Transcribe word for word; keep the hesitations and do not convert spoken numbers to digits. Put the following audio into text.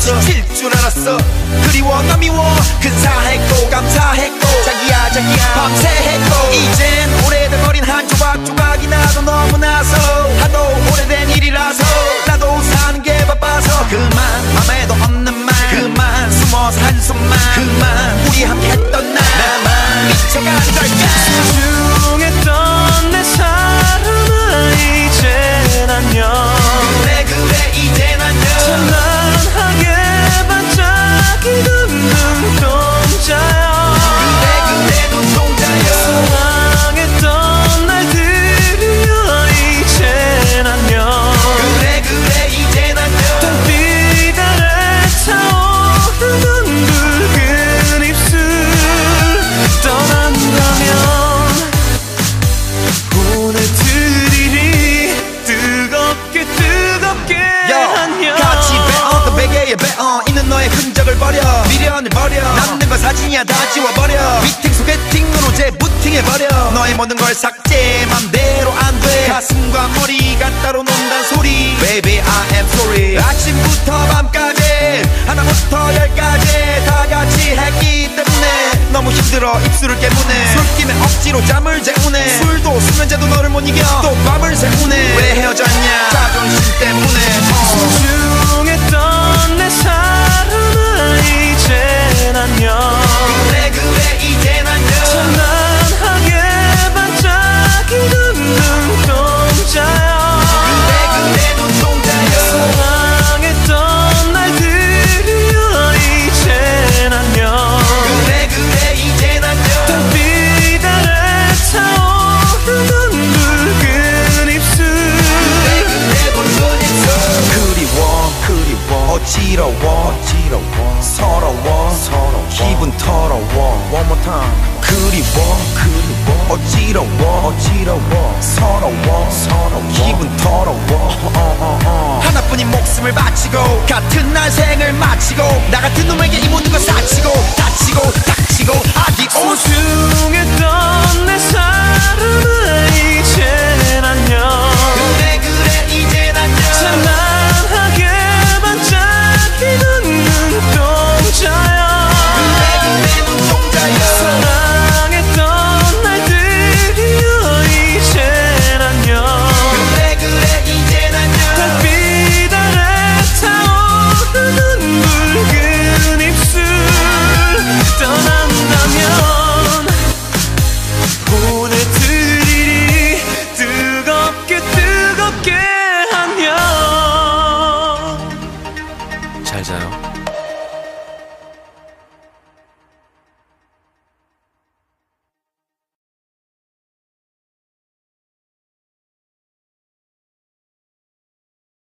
알았어 칠 줄 알았어 그리워 너 미워 근사했고 감사했고 자기야 자기야 밤새 했고 이젠 오래돼버린 한 조각조각이 나도 너무나서 하도 오래된 일이라서 나도 사는 게 바빠서 그만 맘에도 없는 말 그만 숨어서 한숨만 그만 우리 함께 했던 날 나만 미쳐가는 걸까 소중했던 내 사랑아 이젠 안녕 그래 그래 이젠 안녕 찬란하게 반짝이는 눈동자야 그래 그래 눈동자야 사랑했던 날들이여 이젠 안녕 그래 그래 이젠 안녕 달빛 아래 타오르는 붉은 입술 떠난다면 오늘들이 뜨겁게 뜨겁게 안녕 같이 배어 그 베개에 배어 있는 너의 흔적을 버려 미련을 버려 남는 건 사진이야 다 지워버려 미팅 소개팅으로 재부팅해버려 너의 모든 걸 삭제 맘대로 안돼 가슴과 머리가 따로 논단 소리 Baby I am sorry 아침부터 밤까지 하나부터 열까지 다 같이 했기 때문에 너무 힘들어 입술을 깨무네 술김에 억지로 잠을 재우네 술도 수면제도 너를 못 이겨 또 밤을 새우네 왜 헤어졌냐 자존심 때문에 어. 소중했던 내 사랑아 이젠 안녕 그래 그래 이젠 안녕 찬란하게 반짝이는 눈동자야 그래 그래 눈동자야 사랑했던 날들이여 이젠 안녕 그래 그래 이젠 안녕 달빛 아래 타오르는 붉은 입술 그래 그래 붉은 입술 그리워 그리워 어지러워 어지러워 서러워 서러워 기분 더러워 One more time 그리워 그리워 어지러워 어지러워 서러워 서러워 기분 더러워 어, 어, 어. 하나뿐인 목숨을 바치고 같은 날 생을 마치고 나 같은 놈에게 이 모든 걸 사치고 다치고 닥치고 아디오스 소중했던 내